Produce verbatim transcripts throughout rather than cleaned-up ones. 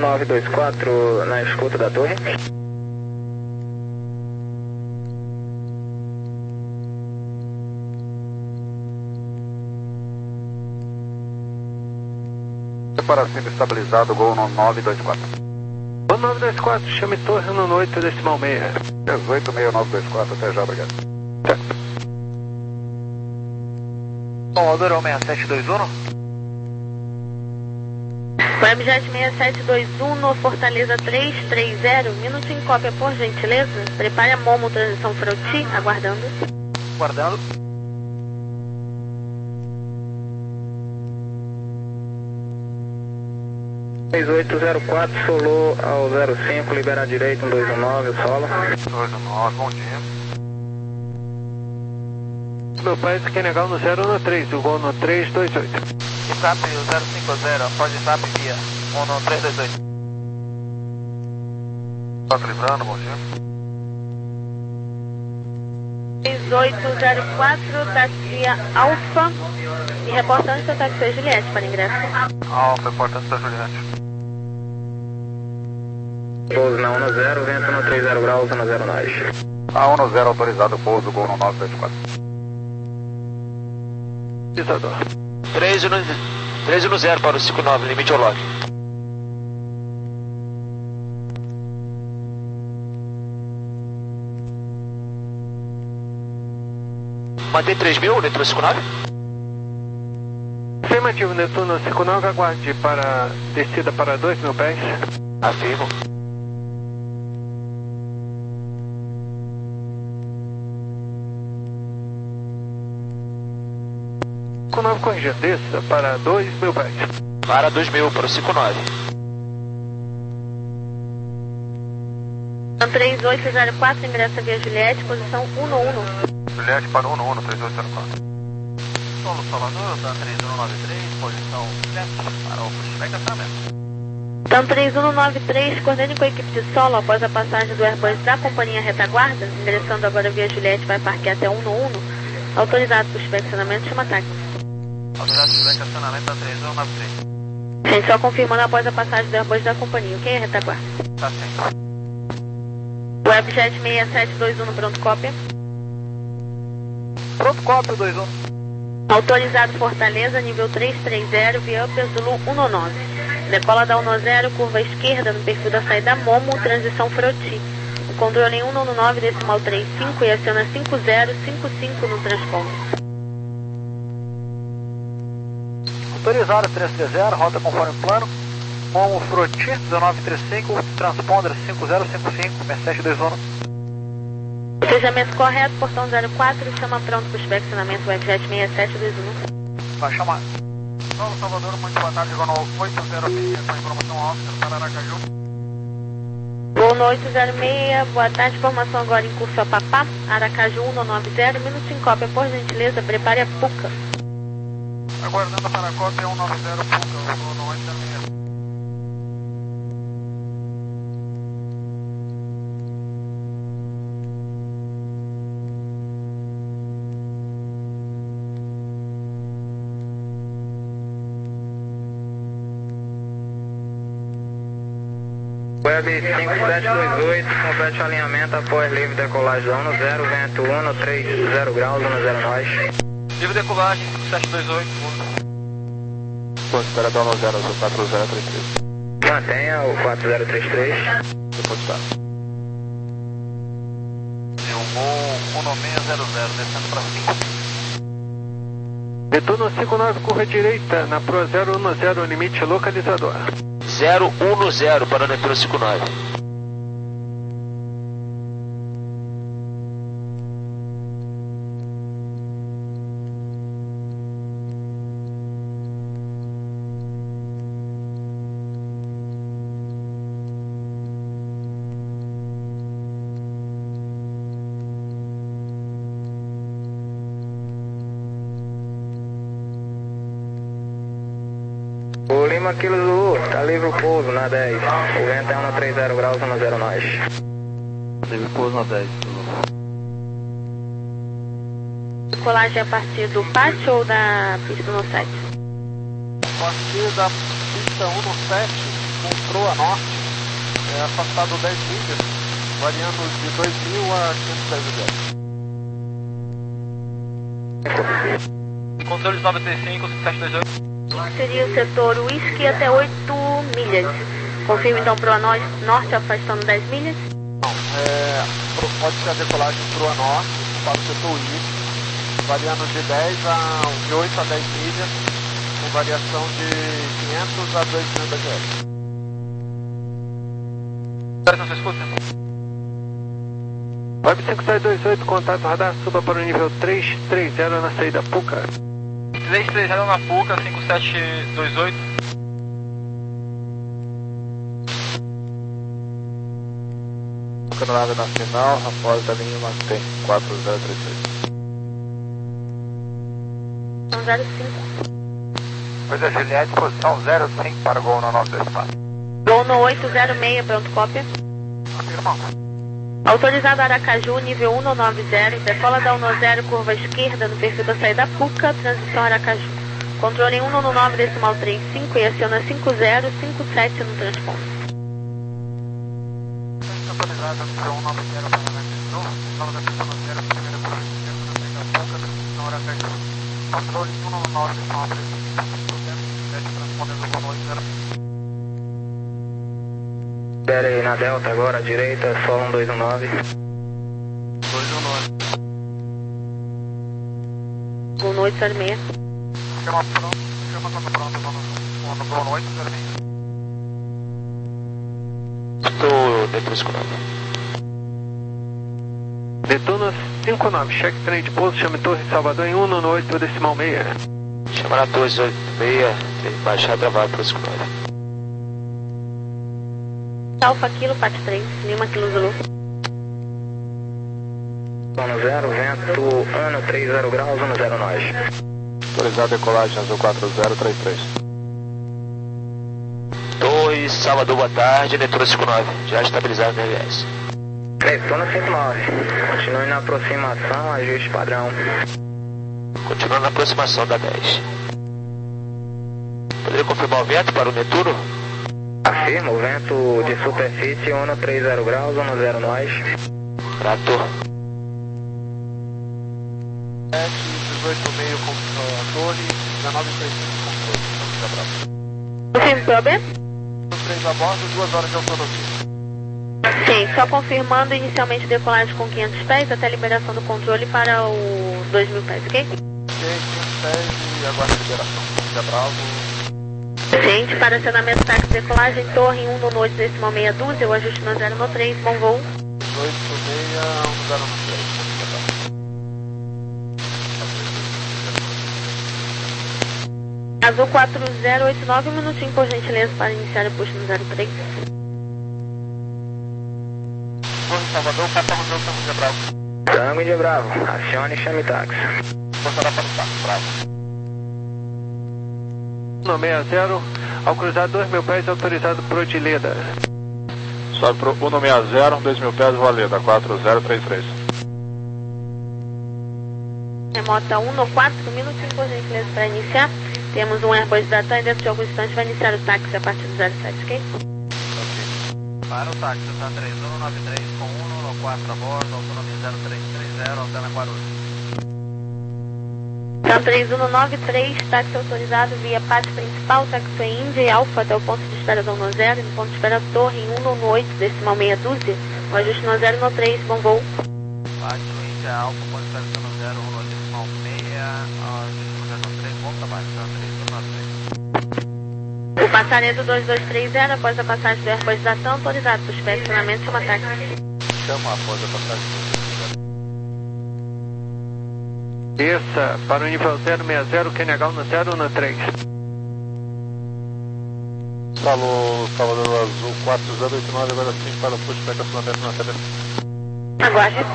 nove dois quatro na escuta da torre. Para cima estabilizado, Gol no nove dois quatro. Gol nove dois quatro, chame torre no oito decimal meia. dezoito seis nove dois quatro, até já, obrigado. Tá. Bom, Aldorão seis sete dois um. Webjet seis sete dois um no Fortaleza três três zero, minuto em cópia, por gentileza. Prepare a Momo, transição Froti, aguardando. Aguardando. seis oito zero quatro, solou ao zero cinco, libera direito, um dois um nove, solo. dois um nove, bom dia. Meu pai quer negar no zero um três, o Gol no três dois oito. S A P zero cinco zero, pode S A P via um no três dois oito. quatro livrando, bom dia. seis oito zero quatro, taxia Alfa, e reportando seu taxi Juliette para ingresso. Alfa, reportando da Juliette. Pouso na um zero, vento no três zero graus, um zero nós. A um zero autorizado, pouso, Gol no nove dois quatro. Isador. três um zero para o cinco nove, limite ao log. Mantém três mil, Netuno cinco nove? Afirmativo, Netuno cinco nove, aguarde para descida para dois mil pés. Afirmo. cinco nove corrigindo, desça para dois mil pés. Para dois mil, para o cinco nove. três oito zero quatro, ingressa via Juliette, posição um no um. Juliette para um no um, três oito zero quatro. Solo Salvador, Dan três um nove três, posição sete, para o pushback acionamento. Dan três um nove três, coordene com a equipe de solo após a passagem do Airbus da companhia retaguarda, ingressando agora via Juliette, vai parquear até um no um. Autorizado pushback acionamento, chama táxi. Autorizado pushback acionamento Dan três um nove três. Gente, só confirmando após a passagem do Airbus da companhia. Quem é retaguarda? Tá sim. Webjet seis sete dois um no pronto cópia. Pronto, cópia dois um. Autorizado Fortaleza, nível três três zero, via Upper Zulu um nove. Decola da um zero, curva esquerda no perfil da saída Momo, transição Froti. O controle em um nove decimal trinta e cinco e aciona cinco zero cinco cinco no transponder. Autorizado três três zero, rota conforme plano. Momo Froti dezenove trinta e cinco, transponder cinco zero cinco cinco, seis sete dois um. Fechamento correto, portão zero quatro, chama pronto pushback acionamento Webjet seis sete dois um. Vai chamar. Solo Salvador, muito boa tarde, Gol no oito zero seis, com informação alta para Aracaju. Gol no oito zero seis, boa tarde, informação agora em curso a Papá, Aracaju um nove zero, minuto em cópia, por gentileza, prepare a Puca. Aguardando para a cópia um nove zero, Puca, Gol no oito zero seis. Web cinco sete dois oito, complete o alinhamento após livre decolagem da um zero, vento um no três zero graus, um zero nós. Livre decolagem, sete dois oito. Espera dar no zero, quatro zero três três. Mantenha o quatro zero três três. Depois está. Eu vou um nove seis zero zero, descendo para cinco. Netuno cinco nove, curva direita, na Pro zero um zero, limite localizador. zero um zero para o Netuno cinco nove. O Lima Kilo Zulu, tá livre o pouso na dez. O vento é um no três zero graus, um zero nós. Livre pouso na dez. Decolagem a partir do pátio ou da pista no sete? A partir da pista um no sete, com proa norte, é, afastado dez milhas, variando de dois mil a quinhentos e dez. Controle noventa e cinco, sete dois oito. Seria o setor Whisky até oito milhas. Confirma então proa no norte afastando dez milhas. Não, é, pode ser a decolagem proa norte para o setor Whisky, variando de dez a de oito a dez milhas, com variação de quinhentos a dois mil B G S. Não se escuta? Web cinco sete dois oito, contato radar, suba para o nível três três zero na saída Puca. três três zero na Puca, cinco sete dois oito. Puca na nave nacional, após a linha mantém quatro zero três três. São zero cinco. Pois é, Juliette, posição zero cinco para o Gol no nosso espaço. Gol no oito zero seis, pronto, cópia. Afirmão. Autorizado Aracaju, nível um nove zero, decola da um zero, curva esquerda no perfil da saída Puca, transição Aracaju. Controle um nove decimal trinta e cinco e aciona cinco zero cinco sete no transponder. Autorizado nível um nove zero para o Sul, nova da pista no zero, primeira curva esquerda na saída Puca, transição Aracaju. Controle um nove decimal trinta e cinco, sete transponder do Gol oito zero. Espera aí na Delta agora, à direita, solo um dois um nove. dois um nove. Gol no oito zero seis. Chama pronto, chama quando pronto, no Gol oito zero seis. Estou dentro do escuro. Detona cinco nove, cheque trem de pouso, chame Torre Salvador em um oito decimal seis. Chama na torre oito seis, tem que baixar e travar para o escuro. Alfa Kilo, Pat três, Lima Kilo Zulu. um zero, vento um três zero graus, um zero nós. Autorizado decolagem azul quatro zero três três. Torre Salvador, boa tarde, Netuno cinco nove, já estabilizado no L S. Netuno cinco nove, continue na aproximação, ajuste padrão. Continuando na aproximação da dez. Poderia confirmar o vento para o Netuno? Afirmo, vento de superfície um três zero graus, um zero nós. Trator. sete, dezoito meio com a torre, dezenove trinta e cinco com torre. Confirme P O B? três a bordo, duas horas de autonomia. Sim, só confirmando inicialmente decolagem com quinhentos pés até a liberação do controle para os dois mil pés, ok? Ok, quinhentos pés e aguarda a liberação. Já bravo. Gente, para acionamento táxi decolagem, torre um no oito decimal meia dúzia, o ajuste no zero no três, bom voo. oito seis, um zero três. Azul quatro zero oito nove, um minutinho por gentileza para iniciar o push no zero três. Torre Salvador, cartão do Tango de Bravo. Tango de Bravo, acione e chame táxi. Passará para o táxi, Bravo. um seis zero, ao cruzar dois mil pés, autorizado por Odileda. Sobe para o um seis zero, dois mil pés, Valeda, quatro zero três três. Remota um no quatro, um minutinho por gentileza para iniciar. Temos um Airbus da TAM e dentro de alguns instantes vai iniciar o táxi a partir do zero sete, ok? Para o táxi, TAM três um nove três com um no quatro a bordo, autonomia zero três três zero, altera Guarulhos. TAM três um nove três, táxi autorizado via pátio principal, táxi Índia e Alfa até o ponto de espera do um zero, no ponto de espera torre em um no oito decimal meia dúzia, o ajuste no zero no três, bom voo. Pátio Índia Alfa, ponto de espera do um zero, um decimal meia, ajuste no zero no três, volta abaixo, TAM três um nove três. O passaredo dois dois três zero, após a passagem do Airbus da TAM, autorizado para o inspecionamento, chama táxi. Chama após a passagem do Desça para o nível zero seis zero, Q N H no zero no três. Falou, Salvador Azul quatro zero oito nove, agora sim para o push para estacionamento na T V. Aguarde.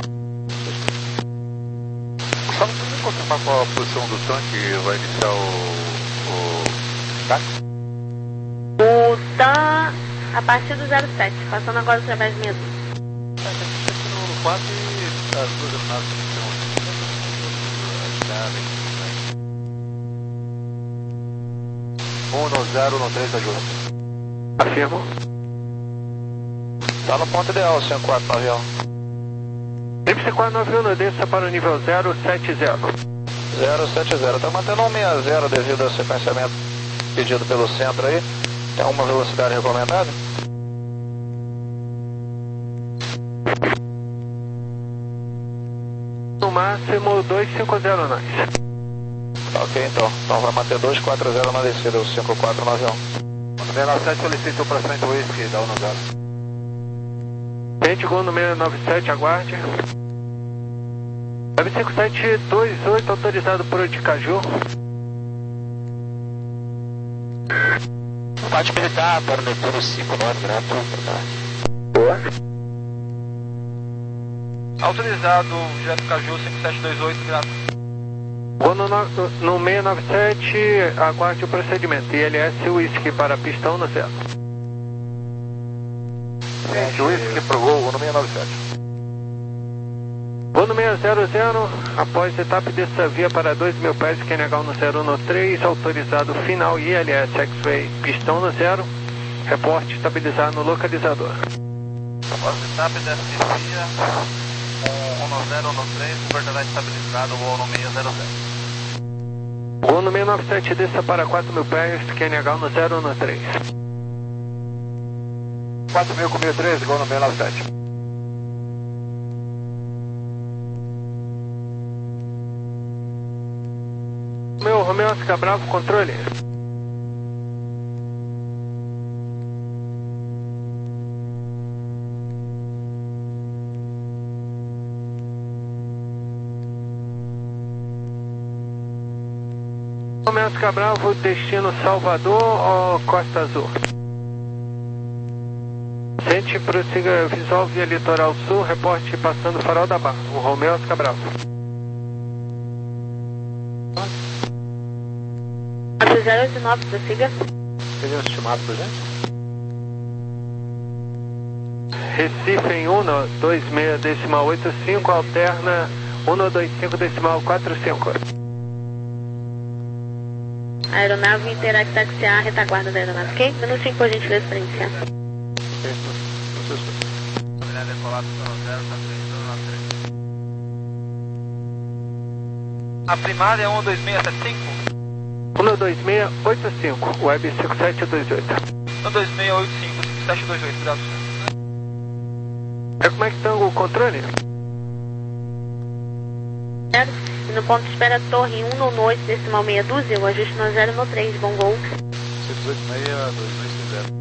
Só não precisa confirmar qual a posição do tanque vai iniciar o, o táxi? O TAM a partir do zero sete, passando agora através do medo. É, tem que ser aqui no quatro e as duas aeronaves que estão um no zero no três, ajuda. Afirmo. Tá no ponto ideal, cinco quatro nove um. cinco quatro nove um, desça para o nível zero sete zero. zero sete zero, tá mantendo um sessenta devido ao sequenciamento pedido pelo centro aí. Tem uma velocidade recomendada? No máximo dois cinco zero nós. Ok, então. Então vai manter dois quatro zero na descida, o cinco quatro nove um. seis nove sete solicita o processamento whisky da um zero. Gente, gol no seis nove sete, aguarde. Web cinco sete dois oito, autorizado por Odicaju. Pode militar para o Neturo cinco nove, gratuito, tá? Boa. Autorizado, Jet Caju cinco sete dois oito, gratuito. Gol no, no, no seis nove sete, aguarde o procedimento. I L S whisky para pistão no zero. Gente, whisky pro gol no seis nove sete. Gol no seis zero zero, após etapa dessa via para dois mil pés, Q N H no zero um três, autorizado final I L S X-Ray, pistão no zero, reporte estabilizado no localizador. Após etapa dessa via, um zero um três, coordenado estabilizado, gol no seis zero zero. Gol no seis nove sete, desça para quatro mil pés, Q N H no zero um três. quatro mil com mil e treze, gol no seis nove sete. Meu Romeo Oscar Bravo, controle. Romeo Oscar Bravo, destino Salvador ou Costa Azul? Gente, prossiga visual via Litoral Sul, reporte passando o Farol da Barra. O Romeo Oscar Bravo. zero oito nove, prossiga. Pedindo estimado por gente? Recife em um dois seis decimal oito cinco, alterna um dois cinco decimal quatro cinco. Aeronave Interact taxiar, retaguarda da aeronave, ok? Minutinho por gentileza para iniciar. A primária é um dois seis sete cinco? um dois seis oito cinco, Web cinco sete dois oito. um dois seis oito cinco, cinco sete dois oito, graças. É como é que está o controle? Zero. E no ponto de espera torre um no oito decimal meia dúzia, o ajuste no zero no três, bom gol. seis oito seis dois dois zero.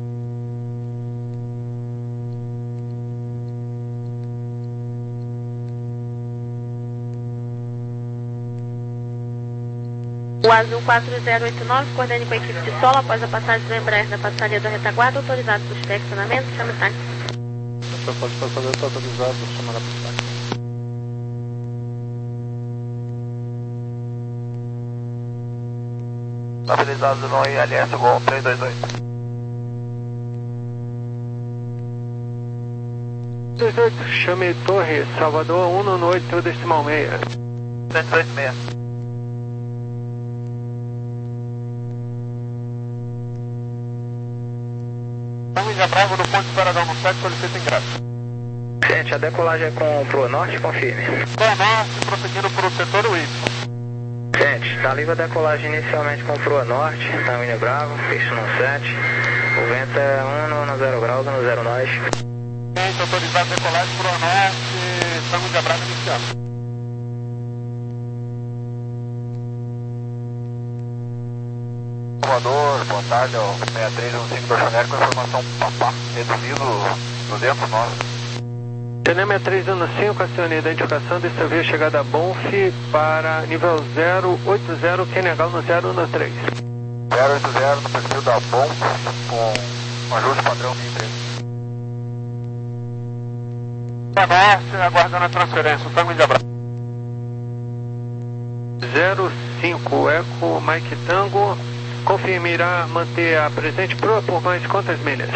O Azul quatro zero oito nove, coordene com a equipe de solo após a passagem do Embraer da passaria da retaguarda, autorizado para o estacionamento, chame o táxi. Você pode passar o autorizado, chamar a pista. Estabilizado no I L S, gol três dois oito. dois oito, chame Torre, Salvador um no oito decimal meia. sete oito seis. Família Bravo no ponto de espera da um sete, solicita ingresso. Gente, a decolagem é com Pro Norte, confirme. Pro Norte, prosseguindo para o setor W I P. Gente, está livre a decolagem inicialmente com Pro Norte, Família Bravo, peixe no sete. O vento é um no zero graus, no zero nós. Gente, autorizado a decolagem Pro Norte, Família Bravo iniciando. Salvador, boa tarde, ó, seis três um cinco Berchoneiro com informação papá, reduzido no dentro nosso. T N três um cinco, acione a identificação dessa via chegada a Bonf para nível zero oito zero, Q N H no zero um três. zero oito zero no perfil da Bonf com ajuste padrão mil e três. Norte, aguardando a transferência, Tango de Abraço. zero cinco, Eco Mike Tango, confirme, irá manter a presente proa por mais quantas milhas?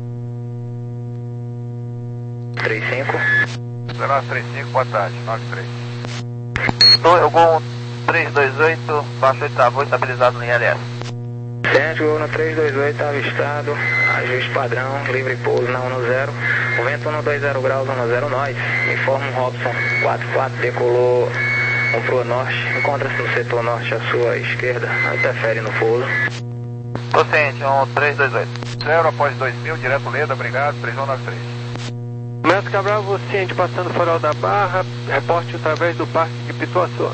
três cinco. zero três cinco, boa tarde, nove três. Eu vou três dois oito, baixo oitavo, estabilizado no I L S. Ciente, Gol no três dois oito, avistado, ajuste padrão, livre pouso na um zero, o vento um dois zero graus, um zero nós, informa um Robson quatro quatro, decolou um pro norte, encontra-se no setor norte à sua esquerda, não interfere no pouso. Tô ciente, um três dois oito. Zero após dois mil, direto Leda, obrigado, três um nove três. Mestre Cabral, ciente passando o farol da Barra, reporte através do Parque de Pituaçu.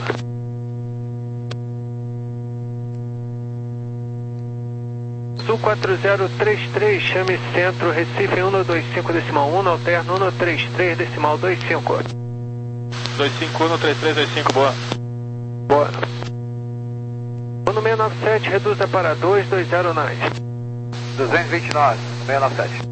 Sul quatro zero três três, chame centro, Recife um dois cinco decimal um, alterno um três três decimal dois cinco. dois cinco um três três dois cinco, boa. Boa. No seis nove sete, reduza para dois dois zero nove. duzentos e vinte e nove, seis nove sete.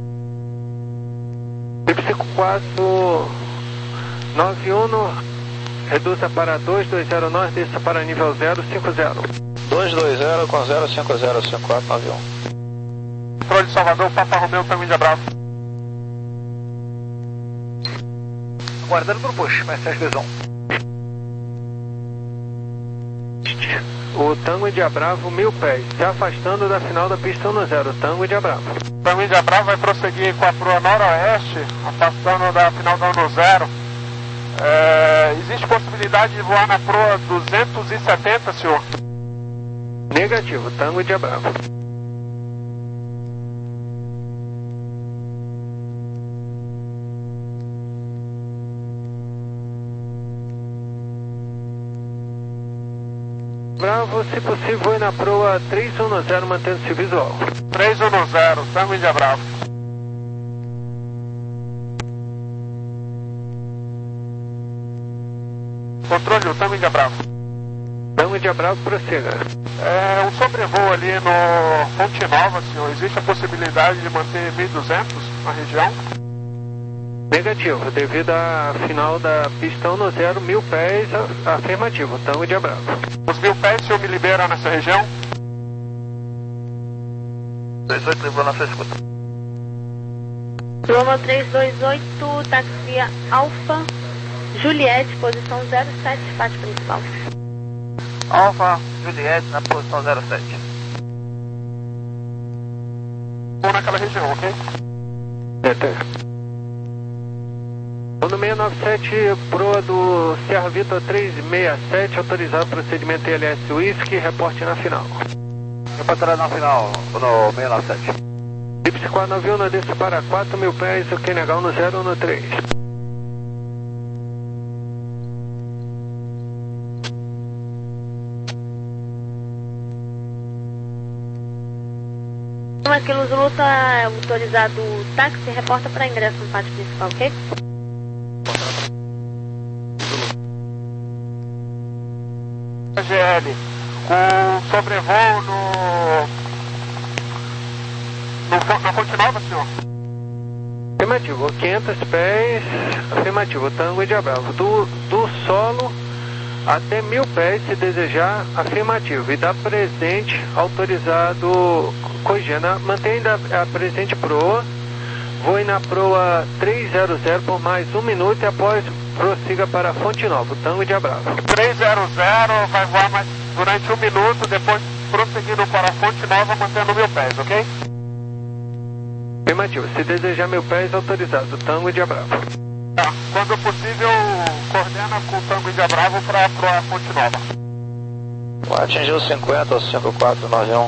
cinco quatro nove um, reduza para dois dois zero nove, desça para nível zero cinco zero. dois dois zero com zero cinco zero cinco quatro nove um. Controle de Salvador, Papa Romeu, Tango de Abraço. Aguardando para o push, mais sete dois um. O Tango de Abravo, mil pés, se afastando da final da pista um zero, Tango de Abravo. Tango de Abravo vai prosseguir com a proa noroeste, afastando da final da um zero. É, existe possibilidade de voar na proa duzentos e setenta, senhor? Negativo, Tango de Abravo. Bravo, se possível, voe na proa três um zero, mantendo-se visual. três um zero, Tango de Abravo. Controle, o Tango de Abravo. Tango de Abravo, prossiga. É, um sobrevoo ali no Fonte Nova, senhor. Existe a possibilidade de manter mil e duzentos na região? Negativo, devido à final da pista um zero, mil pés, afirmativo, Tango de Abravo. Os mil pés, o senhor me libera nessa região? dois oito, livrou na sua escuta. Loma três dois oito, táxi Alfa, Juliette, posição zero sete, parte principal. Alfa, Juliette, na posição zero sete. Vou naquela região, ok? Até. No seis nove sete, proa do Serra Vitor três seis sete, autorizado procedimento I L S Whisky, reporte na final. Reportará na final, no seis nove sete. Ipsi quatro nove um, desça para quatro mil pés, o Q N H no zero um três. Aquilo Zulu está autorizado o táxi, reporta para ingresso no pátio principal, ok? G L, com sobrevoo no... no na Fonte Nova, senhor? Afirmativo, quinhentos pés, afirmativo, Tango de Abravo. Do, do solo até mil pés, se desejar, afirmativo. E da presente, autorizado, corrigindo, mantenha a presente proa, voe na proa três zero zero por mais um minuto e após prossiga para a Fonte Nova, Tango de Abravo. três zero zero, vai voar mais durante um minuto, depois prosseguindo para a Fonte Nova, mantendo mil pés, ok? Afirmativo, se desejar mil pés, autorizado, Tango de Abravo. Tá, quando possível, coordena com o Tango de Abravo para a Fonte Nova. Atingiu cinquenta, cinco quatro nove um.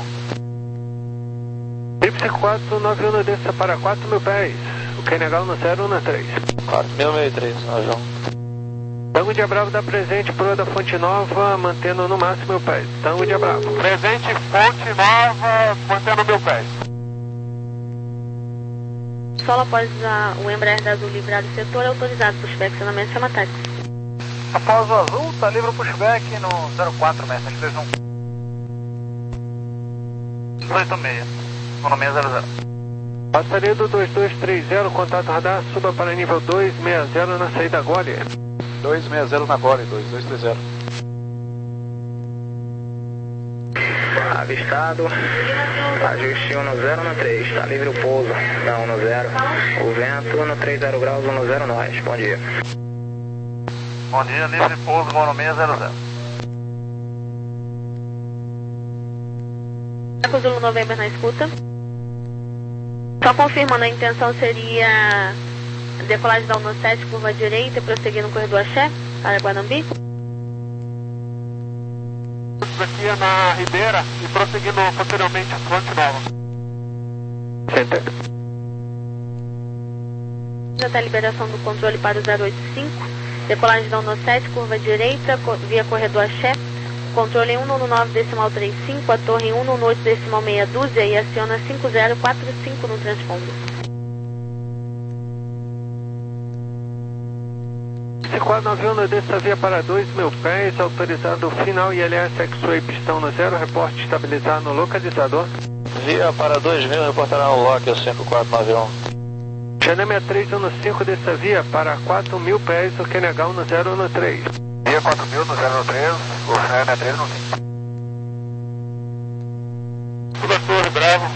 Ipsi quatro nove um, desça para quatro mil pés, o Q N H no zero um três. quatro mil e três nove um. Tango de Abravo da presente, proa da Fonte Nova, mantendo no máximo mil pés. Tango de Abravo. Presente, Fonte Nova, mantendo mil pés. Solo após a, o Embraer da Azul livrar o setor, autorizado pushback, acionamento, chama táxi. Após o azul, tá livre o pushback no zero quatro, mestre, dois um. dois oito seis, no seis zero zero. Passaria do dois dois três zero, contato radar, suba para nível dois seis zero na saída Gole. dois seis zero na Gole, dois dois três zero. Avistado, ajuste um zero no três, está livre o pouso, da um zero, o vento no três zero graus, um zero nós, bom dia. Bom dia, livre pouso, voo no seis zero zero. Eco Zulu November na escuta. Só confirmando, a intenção seria decolagem da Uno sete, curva direita e prosseguir no corredor Axé, para Guanambi. Aqui é na Ribeira e prosseguindo posteriormente a Fonte Nova. Center. Até a liberação do controle para o zero oito cinco, decolagem da Uno sete, curva direita, via corredor Axé, controle em cento e noventa e nove decimal trinta e cinco, a torre em cento e noventa e oito decimal meia dúzia e aciona cinco zero quatro cinco no transponder. C quatro nove um dessa via para dois mil pés, autorizado final I L S X-Ray pistão no zero, reporte estabilizado no localizador. Via para dois mil, reportará o Lock cinco quatro nove um. Channel sessenta e três um cinco dessa via para quatro mil pés, o Q N H no zero um três. Via quatro mil no zero um três, o sessenta e três no cinco. Tudo Torre Bravo.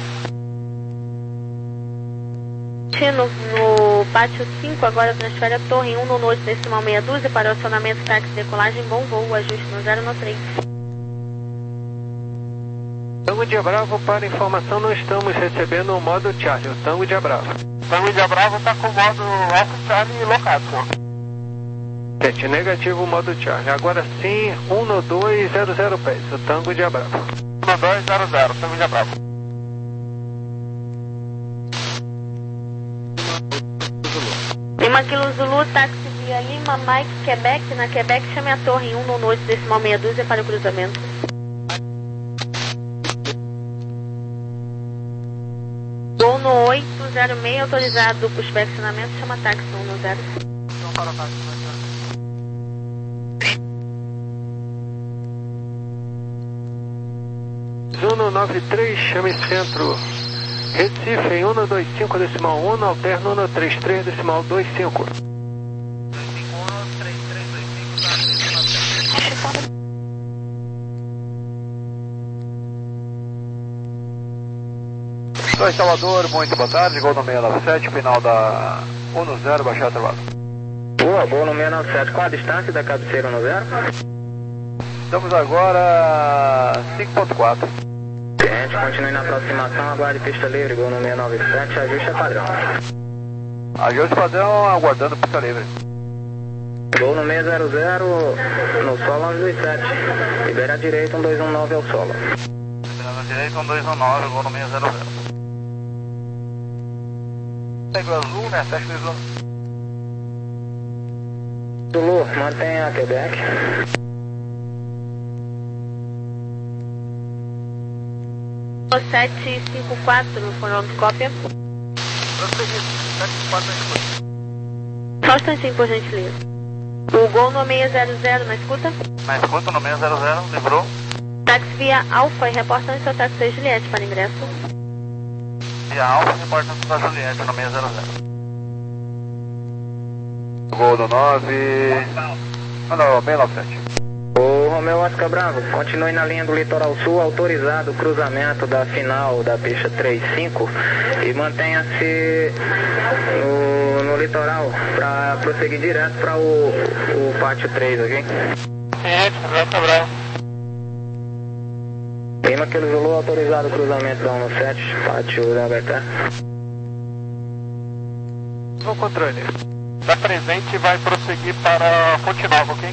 No, no pátio cinco, agora transfere a torre em cento e noventa e oito decimal meia dúzia para o acionamento táxi decolagem, bom voo, ajuste no zero um três. Tango de Bravo, para informação, não estamos recebendo o modo Charlie, o Tango de Bravo. Tango de Bravo está com o modo Alpha Charlie locado, senhor. Gente, negativo o modo Charlie. Agora sim, um dois zero zero pés, o Tango de Bravo. um dois zero zero, Tango de Bravo. Lima Kilo Zulu, táxi via Lima, Mike, Quebec. Na Quebec, chame a torre em cento e noventa e oito decimal meia dúzia para o cruzamento. Gol no oito zero seis, autorizado pushback acionamento, chama táxi cento e zero. Então para o táxi, Zuno nove três, chame centro. Recife em cento e vinte e cinco decimal um, alterno cento e trinta e três decimal vinte e cinco. Sou em Salvador, muito boa tarde, gol no seiscentos e noventa e sete, final da um zero, baixar o intervalo. Boa, gol no seiscentos e noventa e sete, qual a distância da cabeceira no zero? Estamos agora cinco ponto quatro. Gente, continue na aproximação, aguarde pista livre, gol no seiscentos e noventa e sete, ajuste a padrão. Ajuste padrão, aguardando pista livre. Gol no seiscentos e no solo onze dois sete, libera a direita um dois um nove ao solo. Libera a direita um dois um nove, gol no seiscentos e noventa. Pega o azul, né? Sete dois um. Zulu, mantenha a Quebec. sete cinco quatro, fonômetro cópia. Prosseguido, sete cinco quatro na escuta. Só um instantinho, por gentileza. O gol no seiscentos na escuta. Na escuta, no seiscentos, livrou. Táxi via Alfa e reportando seu táxi seis Juliette para ingresso. Via Alfa, reportando da Juliette, no seiscentos. Gol do nove. Ah, não, seiscentos e noventa e sete. O Romeu Oscar Bravo, continue na linha do Litoral Sul, autorizado o cruzamento da final da pista três cinco e mantenha-se no, no litoral para prosseguir direto para o, o pátio três, ok? É, Oscar Bravo. Lima Kilo Zulu, autorizado o cruzamento da um sete, pátio da H T. Bom controle. Da presente vai prosseguir para Fonte Nova, ok?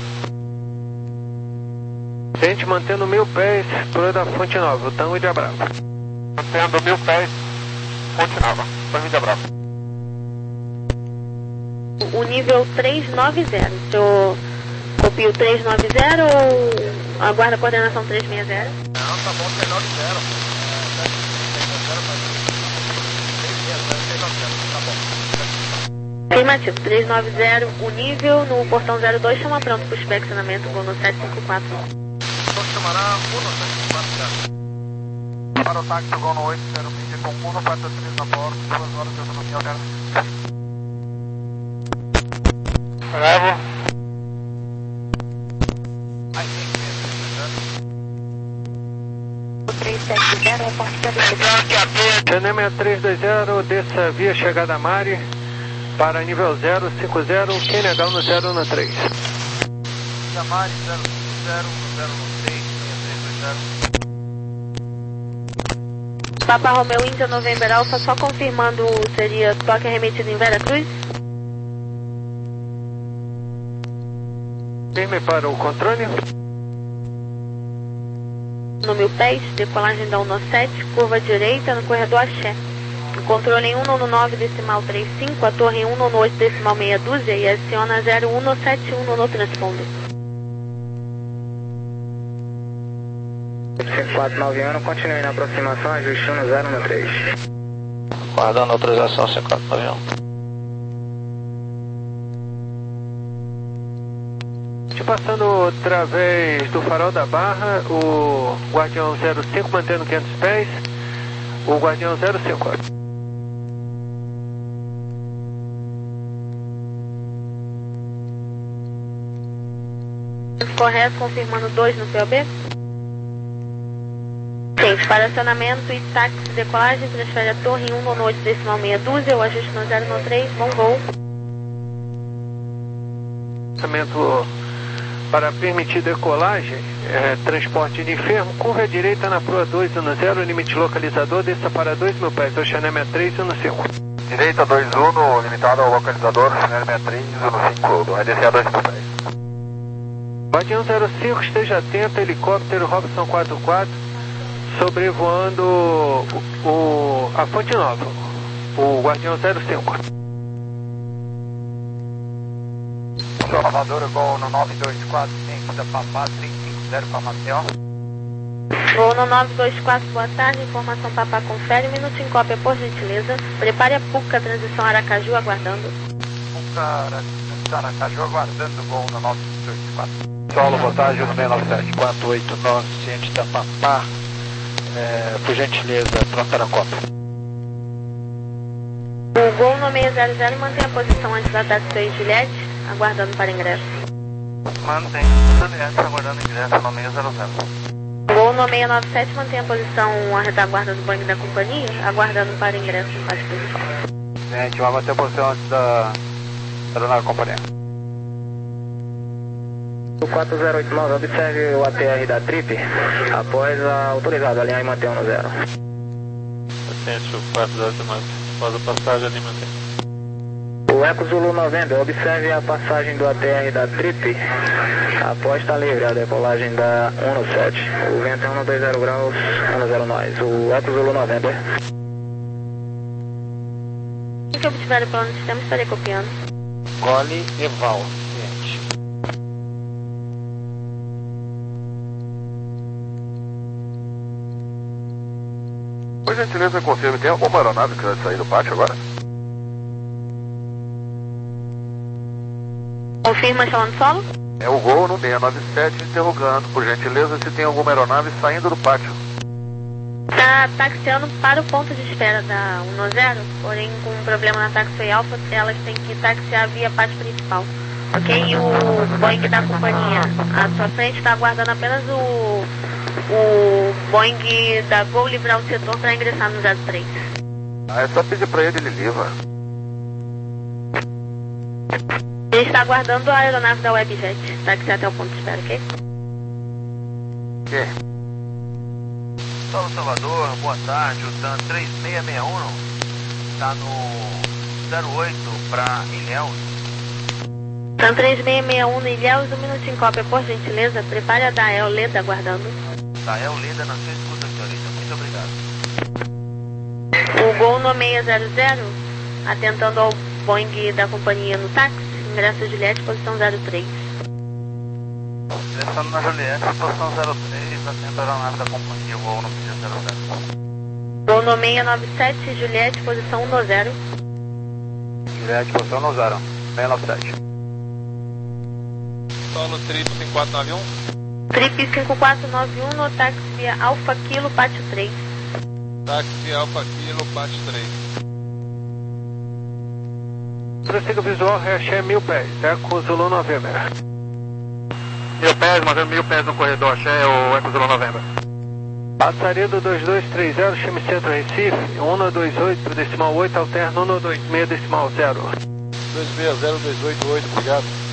Gente, mantendo mil pés, Torre da Fonte Nova, o Tango de Bravo. Mantendo mil pés, Fonte Nova, Tango de Bravo. O nível trezentos e noventa, o senhor copia o trezentos e noventa ou aguarda a coordenação trezentos e sessenta? Não, tá bom, trezentos e noventa. Afirmativo, trezentos e noventa, o nível no portão zero dois, chama pronto, pushback acionamento, gol no sete cinco quatro. Então chamará um no sete cinco quatro. Para o táxi, gol no oito zero vinte, com um no quatro três na bordo, duas horas de autonomia alternativa. Bravo. três sete zero, reporte para Channel sessenta e três dois zero, desça via chegada a Mari, para nível zero cinco zero, Q N H no zero um três. Mari zero cinco zero, zero um três, seis três dois zero. Papa Romeo Índia November Alpha, só confirmando, seria toque arremetido em Vera Cruz? Firme para o controle. No mil pés, decolagem da um sete, curva direita no corredor Axé. O controle em um nove nove decimal trinta e cinco, a torre em um nove oito decimal meia dúzia e aciona zero um sete um no transponder. cinco quatro nove um, continue na aproximação, ajuste um zero um três. Guardando autorização cinco quatro nove um. Passando através do farol da Barra, o Guardião zero cinco mantendo quinhentos pés, o Guardião zero cinco. Correto, confirmando dois no P O B. Sim, para acionamento e táxi de decolagem, transfere a torre em um nove oito decimal meia dúzia, o ajuste no zero um três, bom voo. Acionamento para permitir decolagem, é, transporte de enfermo, curva à direita na proa dois um zero, limite localizador, desça para dois mil pés, Oceané sessenta e três um cinco. Direita dois um, limitado ao localizador, Oceané sessenta e três um cinco, vai descer a dois mil pés. Guardião zero cinco, esteja atento, helicóptero Robson quatro quatro, sobrevoando o, o, a Fonte Nova, o Guardião zero cinco. Salvador, Gol no nove dois quatro cinco da Papá, três cinco zero para Maceió. Gol no nove dois quatro, boa tarde, informação Papá confere, um minuto em cópia por gentileza. Prepare a Puca, transição Aracaju, aguardando. Puca, Aracaju, aguardando, Gol no nove dois quatro. Solo, boa tarde, no seis nove sete quatro oito nove, ciente da Papá, é, por gentileza, pronta na cópia. O Gol no seis zero zero mantém a posição antes da Taxi Juliette, aguardando para ingresso. Mantém, Juliette, aguardando ingresso no seis zero zero. Gol no seis nove sete mantém a posição à retaguarda do Boeing da companhia, aguardando para ingresso em faixa principal. Gente, vai manter a posição antes da aeronave da companhia. O quatro zero oito nove, observe o A T R da Trip, após a autorizada, alinhar e manter um no zero. Atente, o quatro zero oito nove, após a passagem, ali mantém. O Eco Zulu novembro, observe a passagem do A T R da Trip, após está livre a decolagem da um sete. O vento é um dois zero graus, um zero nós. O Eco Zulu novembro. O que obtiver o plano do sistema, estarei copiando. Gole Eval, ciente. Por gentileza, confirme, tem alguma aeronave que vai sair do pátio agora? Confirma, chamando solo? É o Gol no seis nove sete interrogando, por gentileza, se tem alguma aeronave saindo do pátio. Está taxiando para o ponto de espera da um zero, porém com um problema na taxiway Alpha, elas têm que taxiar via pátio principal. Ok? E o Boeing da companhia à sua frente está aguardando apenas o, o Boeing da Gol livrar o setor para ingressar no zero três. Ah, é só pedir para ele, ele livra. Ele está aguardando a aeronave da Webjet, taxiar até o ponto de espera, ok? Ok. Solo Salvador, boa tarde, o TAN três seis seis um está no zero oito para Ilhéus. TAN três seis seis um no Ilhéus, um minuto em cópia, por gentileza, prepare a Dael Leda aguardando. Dael Leda na sua escuta, senhorita, muito obrigado. O Gol no seis zero zero, atentando ao Boeing da companhia no táxi, ingresso Juliette, posição zero três. Ingressando na Juliette, posição zero três, atento a aeronave da companhia, voo no seis zero zero. Gol no seis nove sete, Juliette, posição um zero. Juliette, posição um zero, seis nove sete. Solo Trip cinco quatro nove um. Trip cinco quatro nove um no táxi via Alfa Kilo, Pátio três. Táxi Alfa Kilo, Pátio três. Prossiga visual, Reaché mil pés, Eco Zulu November. Mil pés, mandando mil pés no corredor, Axé, o Eco Zulu November. Passaria do dois dois três zero, Chime Centro Recife, um dois oito, decimal oito, alterno um dois seis, decimal zero. dois seis zero dois oito oito, obrigado.